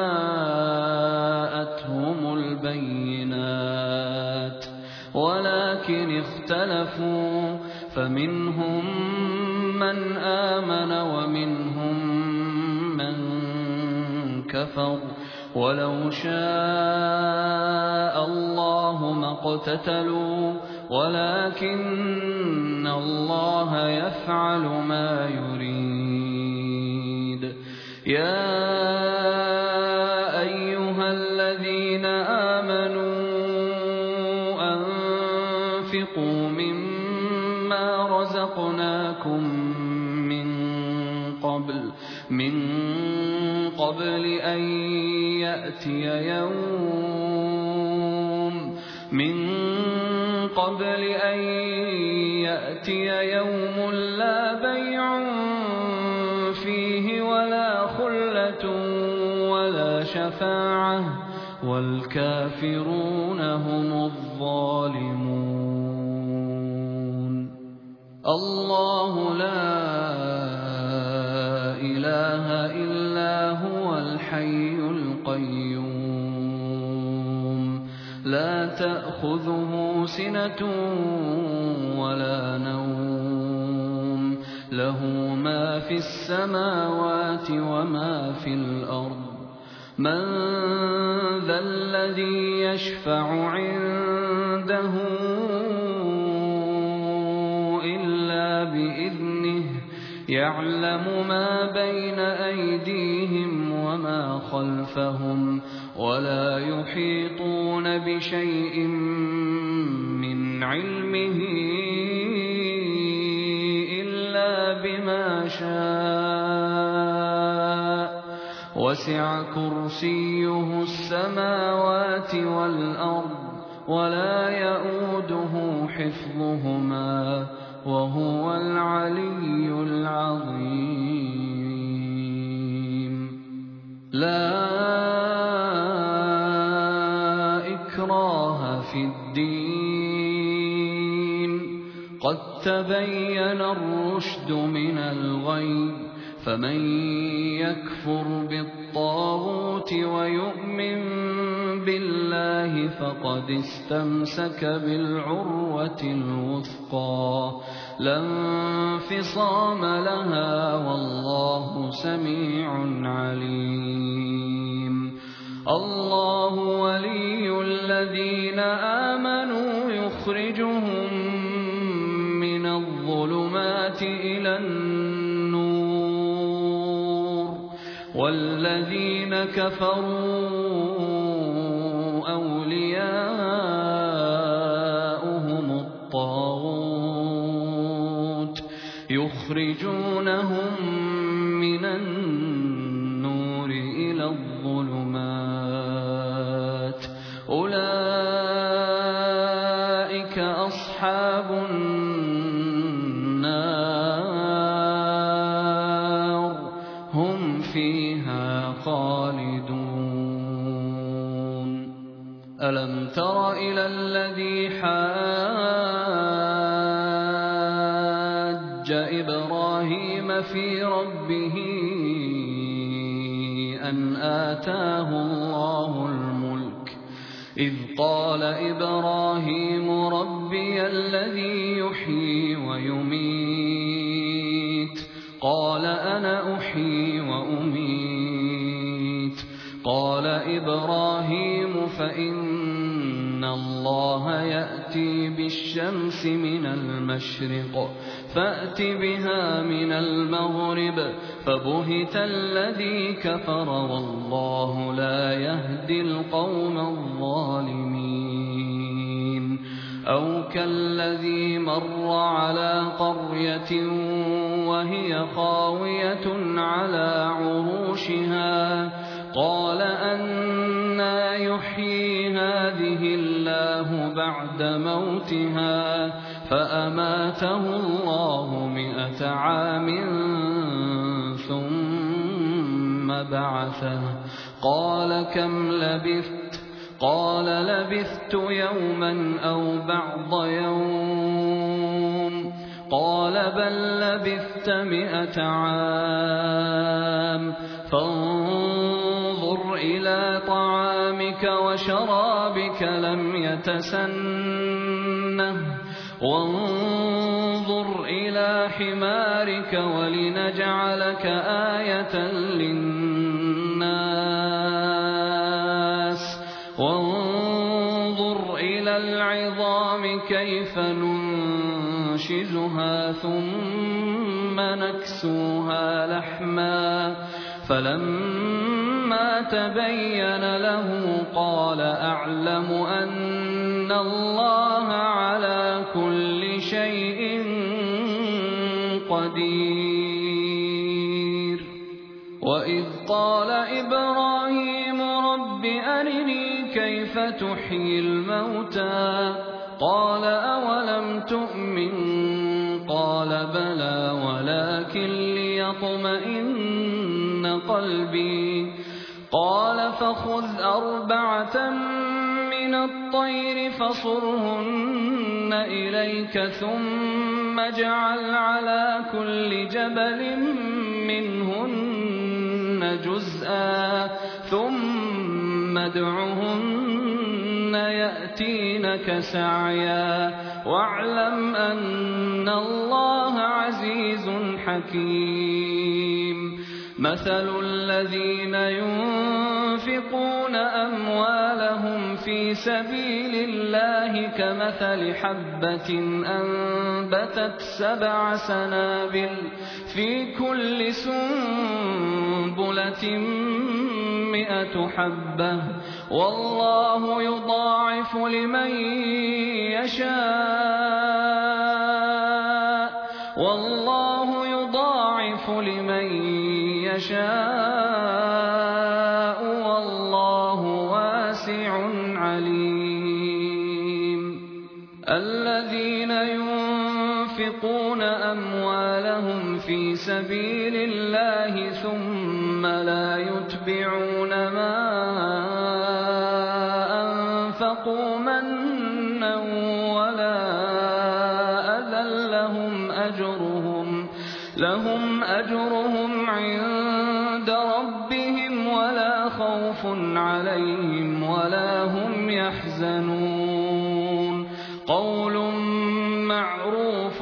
جاءتهم البينات ولكن اختلفوا فمنهم من آمن ومنهم من كفر. ولو شاء الله ما اقتتلوا ولكن الله يفعل ما يريد. يا أيها الذين آمنوا أنفقوا مما رزقناكم من قبل أن يأتي يوم لا بيع فيه ولا خلة ولا شفاعة والكافرون هم الظالمون. الله لا إله إلا هو الحي القيوم لا تأخذه سنة ولا نوم له ما في السماوات وما في الأرض. من ذا الذي يشفع عنده إلا بإذنه يعلم ما بين أيديهم وما خلفهم ولا يحيطون بشيء من علمه إلا بما شاء وسع كرسيه السماوات والأرض ولا يئوده حفظهما وهو العلي العظيم. لا إكراه في الدين قد تبين الرشد من الغي فمن يكفر بالطاغوت ويؤمن بالله فقد استمسك بالعروة الوثقى لا انفصام لها والله سميع عليم الله ولي الذين آمنوا يخرجهم من الظلمات إلى النور والذين كفروا أولياؤهم الطاغوت يخرجونهم من النور إلى الظلمات أولئك أصحاب النار هم فيها خالدون ألم تر إلى الذي حاج إبراهيم في ربه أن آتاه الله الملك إذ قال إبراهيم ربي الذي يحيي ويميت قال أنا أحيي وأميت قال إبراهيم فإن الله يأتي بالشمس من المشرق فأت بها من المغرب فبهت الذي كفر والله لا يهدي القوم الظالمين أو كالذي مر على قرية وهي خاوية على عروشها قال أنى يحيي هذه الله بعد موتها فأماته الله 100 عام ثم بعثه قال كم لبثت قال لبثت يوما أو بعض يوم قال بل لبثت 100 عام فانظر إلى طعامك وشرابك لم يتسنه وانظر إلى حمارك ولنجعلك آية للناس وانظر إلى العظام كيف ننشزها ثم نكسوها لحما فلما تبين له قال أعلم أن الله على كل شيء قدير وإذ قال إبراهيم رب أرني كيف تحيي الموتى قال أولم تؤمن قال بلى ولكن ليطمئن قلبي قال فخذ 4 من الطير فصرهن إليك ثم اجعل على كل جبل منهن جزءا ثم ادعهن يأتينك سعيا واعلم أن الله عزيز حكيم مثل الذين ينفقون أموالهم في سبيل الله كمثل حبة أنبتت 7 سنابل في كل سنبلة 100 حبة والله يضاعف لمن يشاء والله يضاعف لمن يشاء والله واسع عليم الذين ينفقون أموالهم في سبيل الله ثم ثم لا يتبعون ما أنفقوا منا ولا أذى لهم أجرهم عند ربهم ولا خوف عليهم ولا هم يحزنون قول معروف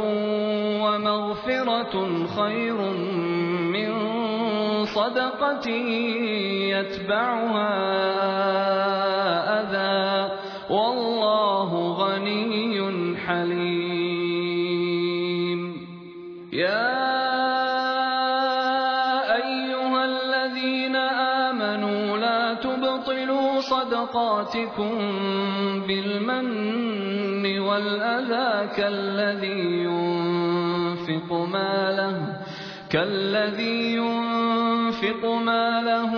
ومغفرة خير من صدقة يتبعها أذى والله غني حليم يا أيها الذين آمنوا لا تبطلوا صدقاتكم بالمن والأذى كالذي ينفق ماله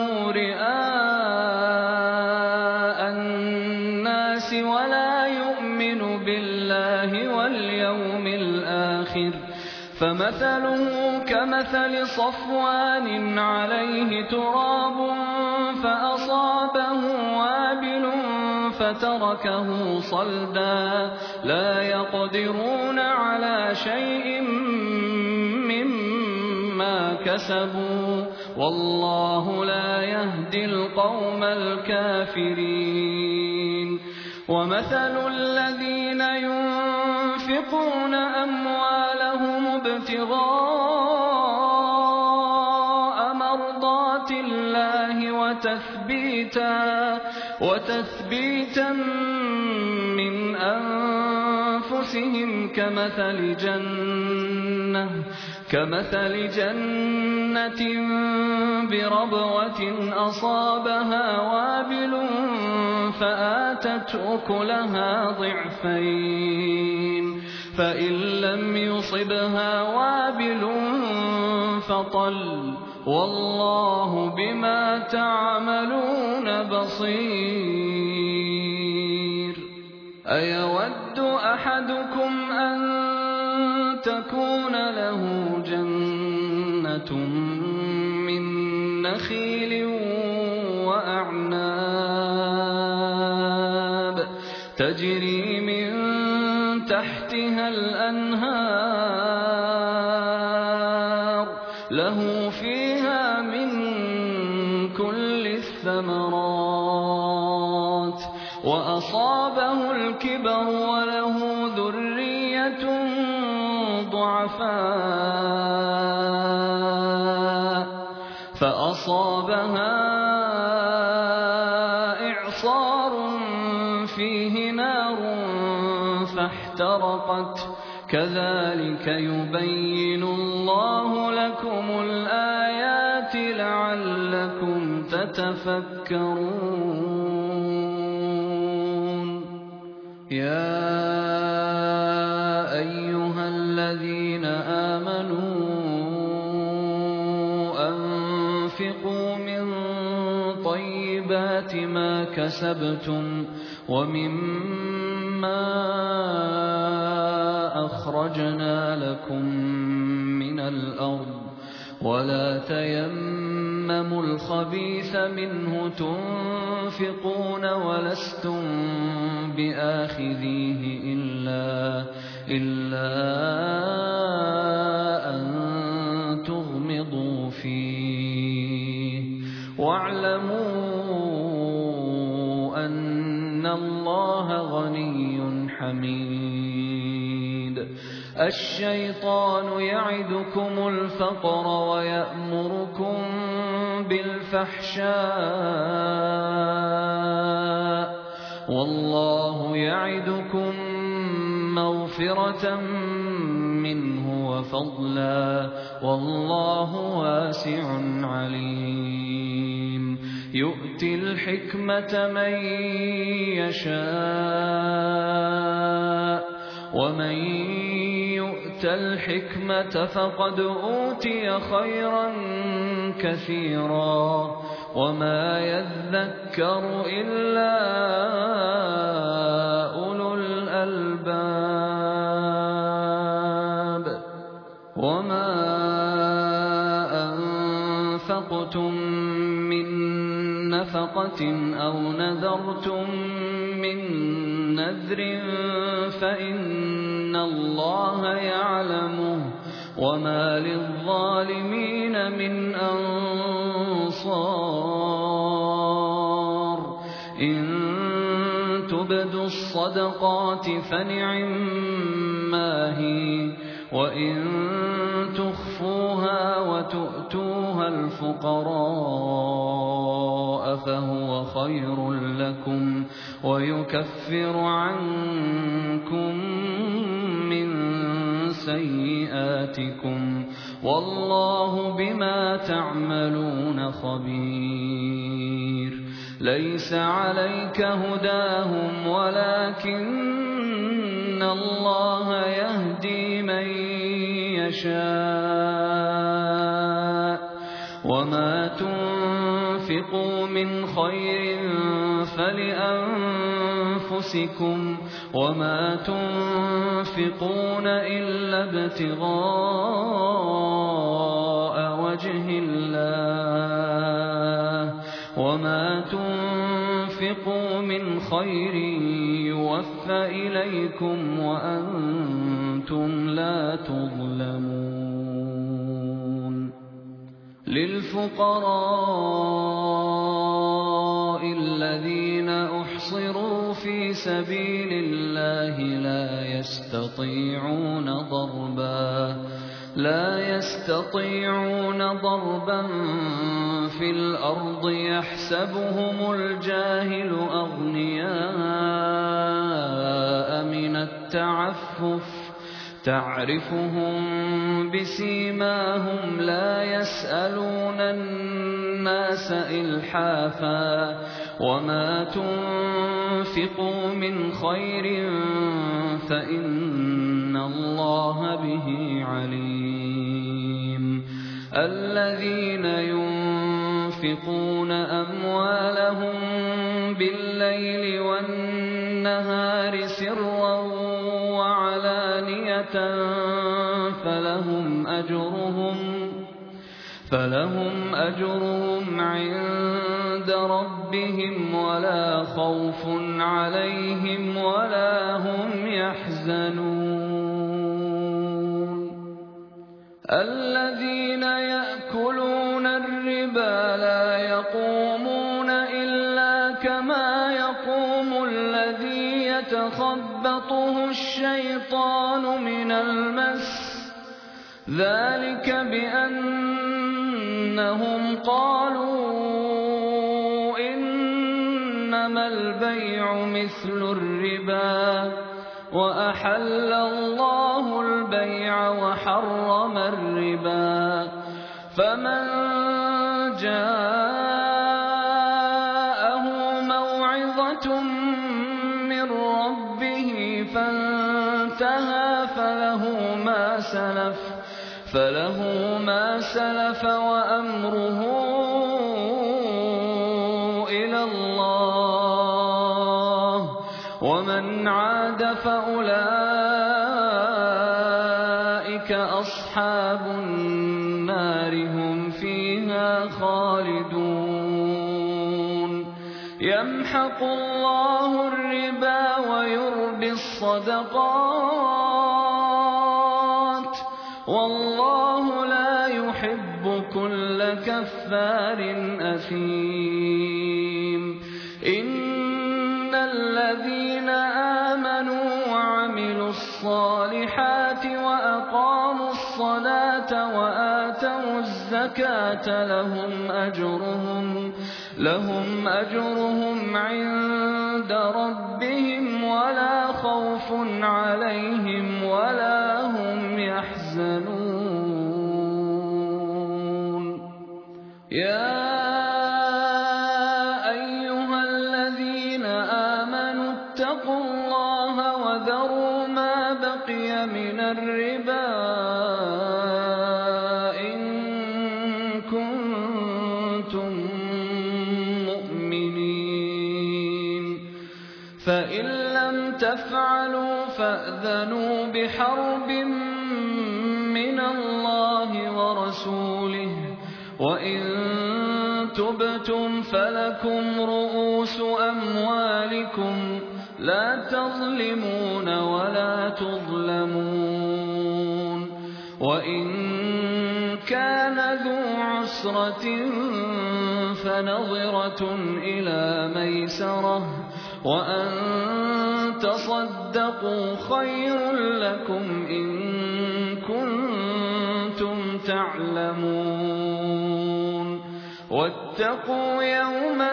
رئاء الناس ولا يؤمن بالله واليوم الآخر فمثله كمثل صفوان عليه تراب فأصابه وابل فتركه صلدا لا يقدرون على شيء مما كسبوا والله لا يهدي القوم الكافرين ومثل الذين ينفقون أموالهم ابتغاء مرضات الله وتثبيتا من أنفسهم كمثل جنة بربوة أصابها وابل فآتت أكلها ضعفين فإن لم يصبها وابل فطل والله بما تعملون بصير أيود أحدكم أن تكون له جنة من نخيل وأعناب تجري من تحتها الأنهار له فيها من كل الثمرات وأصابه الكبر وله ذرية ضعفاء فأصابها إعصار فيه نار فاحترقت كذلك يبين الله لكم الآيات لعلكم تتفكرون يا أيها الذين آمنوا أنفقوا من طيبات ما كسبتم ومما أخرجنا لكم من الأرض ولا تيمموا الخبيث منه تنفقون ولستم بآخذيه إلا أن تغمضوا فيه واعلموا أن الله غني حميد الشيطان يعدكم الفقر ويأمركم بالفحشاء والله يعدكم مغفرة منه وفضلا والله واسع عليم يؤتي الحكمة من يشاء ومن يؤت الحكمة فقد أوتي خيرا كثيرا وما يذكر إلا أولو الألباب وما أنفقتم نفقة أو نذرتم من نذر فإن الله يعلمه وما للظالمين من أنصار إن تبدوا الصدقات فنعما هي وإن تخفوها وتؤتوها الفقراء فهو خير لكم ويكفر عنكم من سيئاتكم والله بما تعملون خبير ليس عليك هداهم ولكن الله يهدي من يشاء وما تنفقوا من خير فلأنفسكم وما تنفقون إلا ابتغاء وجه الله وما تنفقوا من خير يوفى إليكم وأنتم لا تظلمون للفقراء الذين أحصروا في سبيل الله لا يستطيعون ضربا في الأرض يحسبهم الجاهل أغنياء من التعفف تعرفهم بسيماهم لا يسألون الناس إلحافا وما تنفقوا من خير فإن الله به عليم الذين ينفقون أموالهم بالليل والنهار سرا وعلانية فلهم أجرهم عند ربهم ولا خوف عليهم ولا هم يحزنون الذين يأكلون الربا لا يقومون إلا كما يقوم الذي يتخبطه الشيطان من المس ذلك بأنهم قالوا إنما البيع مثل الربا وأحل الله البيع وحرم الربا فمن جاءه موعظة من ربه فانتهى فله ما سلف وأمره إلى الله ومن عاد فأولئك أصحاب النار هم فيها خالدون يمحق الله الربا ويربي الصدقات والله لا يحب كل كفار أثيم إن الذين آمنوا وعملوا الصالحات وأقاموا الصلاة وآتوا الزكاة لهم أجرهم عند ربهم ولا خوف عليهم ولا هم يحزنون يا أيها الذين آمنوا اتقوا الله وذروا ما بقي من الربا إن كنتم مؤمنين فإن لم تفعلوا فأذنوا بحرب من الله ورسوله وإن تبتم فلكم رؤوس أموالكم لا تظلمون ولا تظلمون. وإن كان ذو عسرة فنظرة إلى ميسرة وأن تصدقوا خير لكم إن كنتم تعلمون. واتقوا يوما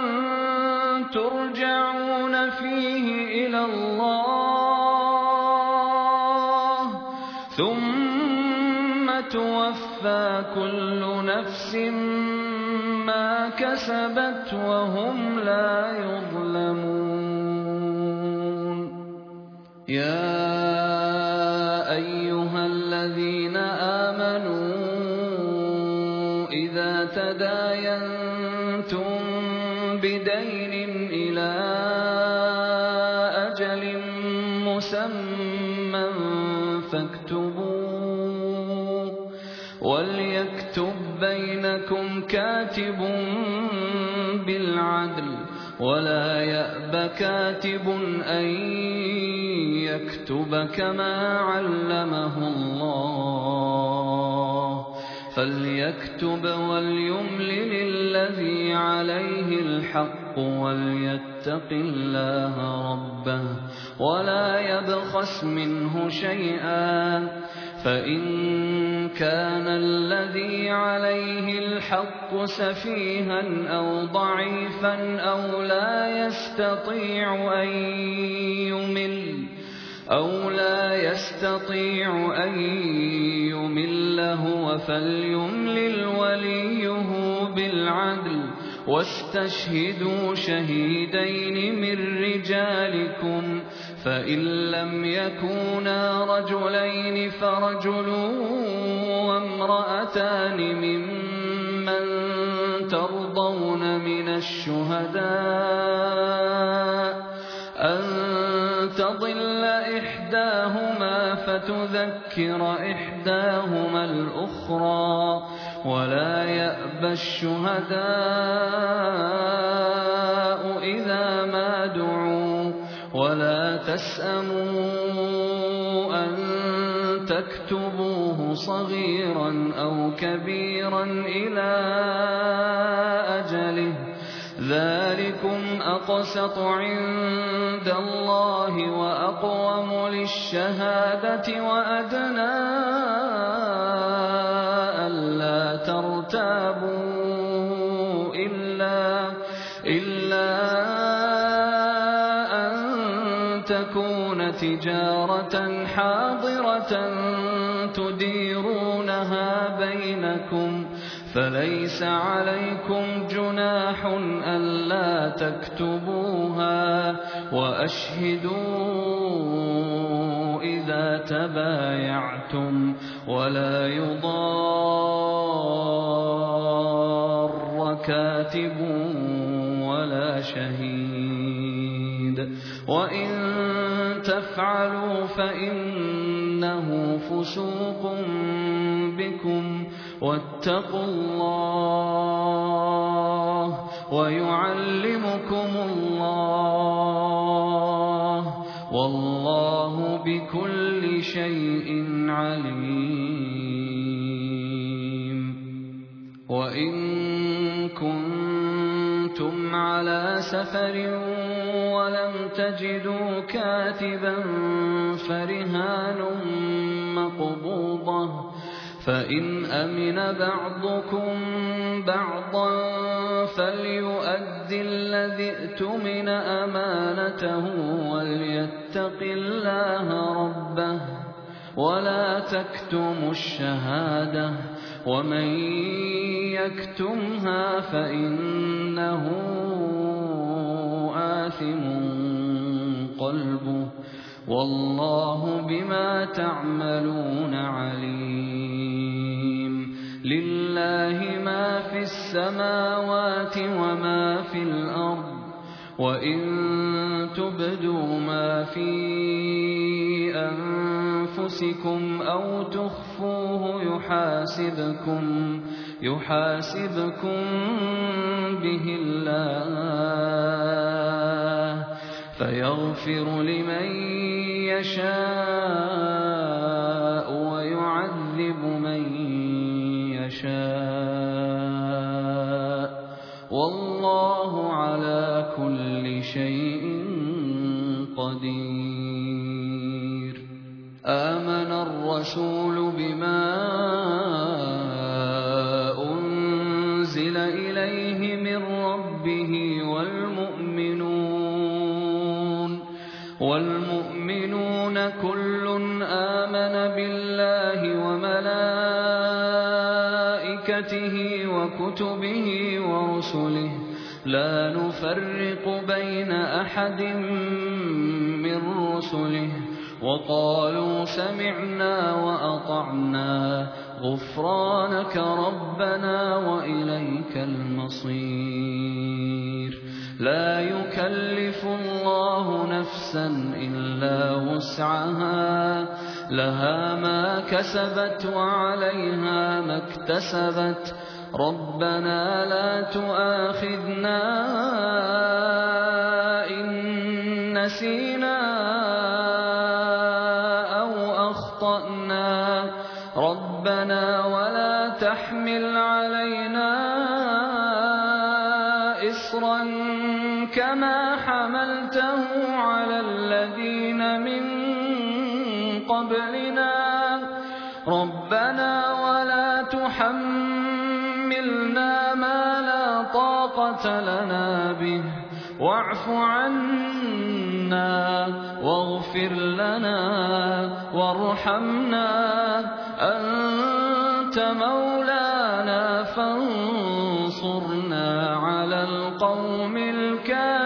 ترجعون فيه إلى الله ثم توفى كل نفس ما كسبت وهم لا يظلمون. يا أيها الذين آمنوا إذا تداينتم بدين إلى أجل مسمى فاكتبوه وليكتب بينكم كاتب بالعدل ولا يأب كاتب أن يكتب كما علمه الله فليكتب وليملل الذي عليه الحق وليتق الله ربه ولا يبخس منه شيئا فإن كان الذي عليه الحق سفيها أو ضعيفا أو لا يستطيع أن يمل هو فليملل وليه بالعدل واستشهدوا شهيدين من رجالكم فإن لم يكونا رجلين فرجل وامرأتان ممن ترضون من الشهداء أن تضل إحداهما فتذكر إحداهما الأخرى ولا يأبى الشهداء إذا ما دعوا ولا تسأموا أن تكتبوه صغيرا أو كبيرا إلى أجله ذلكم أقسط عند الله وأقوم للشهادة وأدنى ألا ترتابوا إلا أن تكون تجارة حاضرة تديرونها بينكم فليس عليكم جناح ألا تكتبوها وأشهدوا إذا تبايعتم ولا يضار كاتب ولا شهيد وإن تفعلوا فإنه فسوق بكم واتقوا الله ويعلمكم الله والله بكل شيء عليم. وإن كنتم على سفر ولم تجدوا كاتبا فرهان مقبوضة فإن أمن بعضكم بعضا فليؤدي الذي اؤتمن أمانته وليتق الله ربه ولا تكتموا الشهادة ومن يكتمها فإنه آثم قلبه والله بما تعملون عليم. لله ما في السماوات وما في الأرض وإن تبدوا ما في أنفسكم أو تخفوه يحاسبكم به الله فيغفر لمن يشاء ويعذب من يشاء والله على كل شيء قدير. آمن الرسول بما أنزل إليه من ربه والمؤمنون كل آمن بالله وملائكته وكتبه ورسله لا نفرق بين أحد من رسله وقالوا سمعنا وأطعنا غفرانك ربنا وإليك المصير. لا يكلف الله نفسا إلا وسعها لها ما كسبت وعليها ما اكتسبت ربنا لا تؤاخذنا إن نسينا أو أخطأنا ربنا ولا تحمل علينا إصرا كما حملته على الذين من قبلنا ربنا ولا تحملنا ما لا طاقة لنا به واعف عنا واغفر لنا وارحمنا أنت مولانا فانصرنا على القوم الكافرين.